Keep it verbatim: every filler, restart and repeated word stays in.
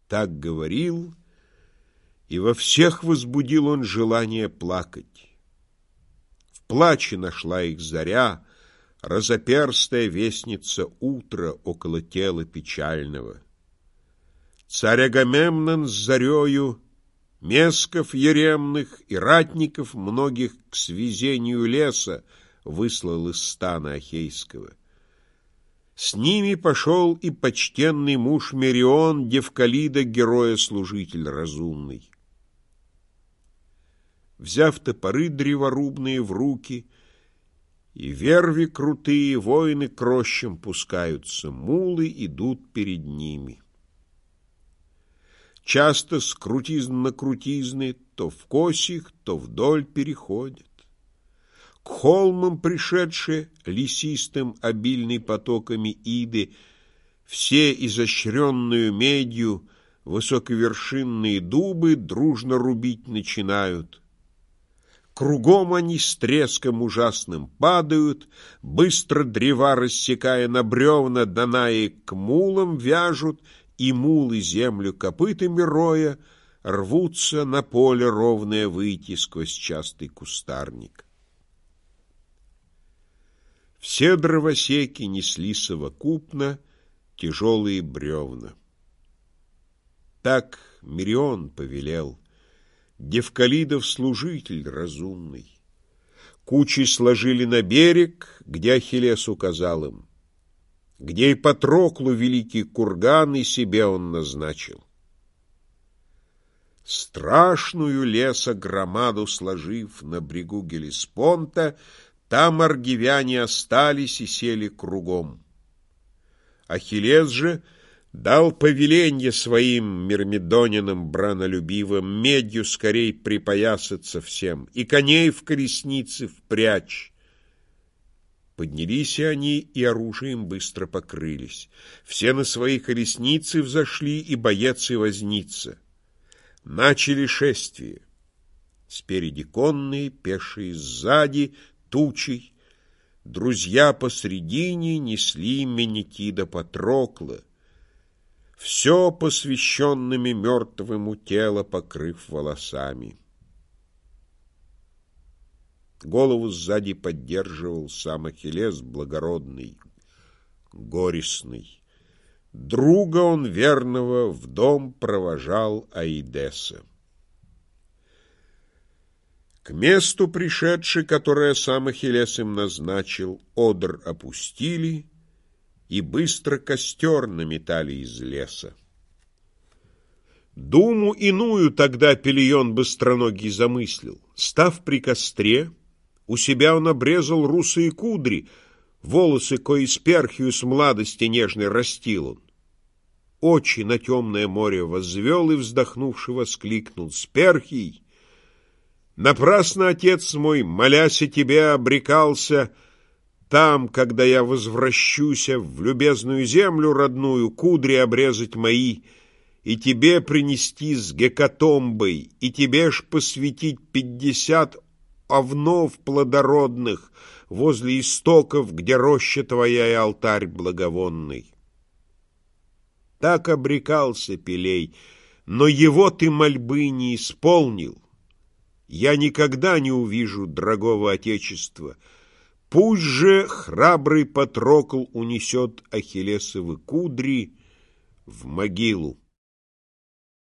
Так говорил, и во всех возбудил он желание плакать. В плаче нашла их заря, разоперстая вестница утра около тела печального. Царь Агамемнон с зарею месков еремных и ратников многих к свезению леса выслал из стана Ахейского. С ними пошел и почтенный муж Мерион, Девкалида, героя-служитель разумный. Взяв топоры древорубные в руки и верви крутые, воины к рощам пускаются, мулы идут перед ними. Часто с крутизн на крутизны то в косих, то вдоль переходят. К холмам пришедшие, лесистым обильный потоками иды, все изощренную медью высоковершинные дубы дружно рубить начинают. Кругом они с треском ужасным падают, быстро древа рассекая на бревна, Данаи к мулам вяжут, и мулы землю копытами роя рвутся на поле ровное выйти сквозь частый кустарник. Все дровосеки несли совокупно тяжелые бревна. Так Мерион повелел, Девкалидов служитель разумный. Кучи сложили на берег, где Ахиллес указал им, где и Патроклу великий курган и себе он назначил. Страшную леса громаду сложив на брегу Гелеспонта, там аргивяне остались и сели кругом. Ахиллес же дал повеленье своим мирмидонинам бранолюбивым медью скорей припоясаться всем и коней в колесницы впрячь. Поднялись они, и оружием быстро покрылись. Все на свои колесницы взошли, и боец и возница. Начали шествие. Спереди конные, пешие сзади, тучей. Друзья посредине несли Менекида Патрокла, все посвященными мертвому тело покрыв волосами. Голову сзади поддерживал сам Ахиллес благородный, горестный. Друга он верного в дом провожал Аидеса. К месту пришедший, которое сам Ахиллес им назначил, одр опустили и быстро костер наметали из леса. Думу иную тогда Пелион быстроногий замыслил. Став при костре, у себя он обрезал русые кудри, волосы, кои сперхию с младости нежной растил он. Очи на темное море возвел и, вздохнувши, воскликнул: «Сперхий! Напрасно, отец мой, молясь о тебе, обрекался там, когда я возвращуся в любезную землю родную, кудри обрезать мои, и тебе принести с гекатомбой, и тебе ж посвятить пятьдесят овнов плодородных возле истоков, где роща твоя и алтарь благовонный». Так обрекался Пелей, но его ты мольбы не исполнил. Я никогда не увижу дорогого отечества. Пусть же храбрый Патрокл унесет Ахиллесовы кудри в могилу.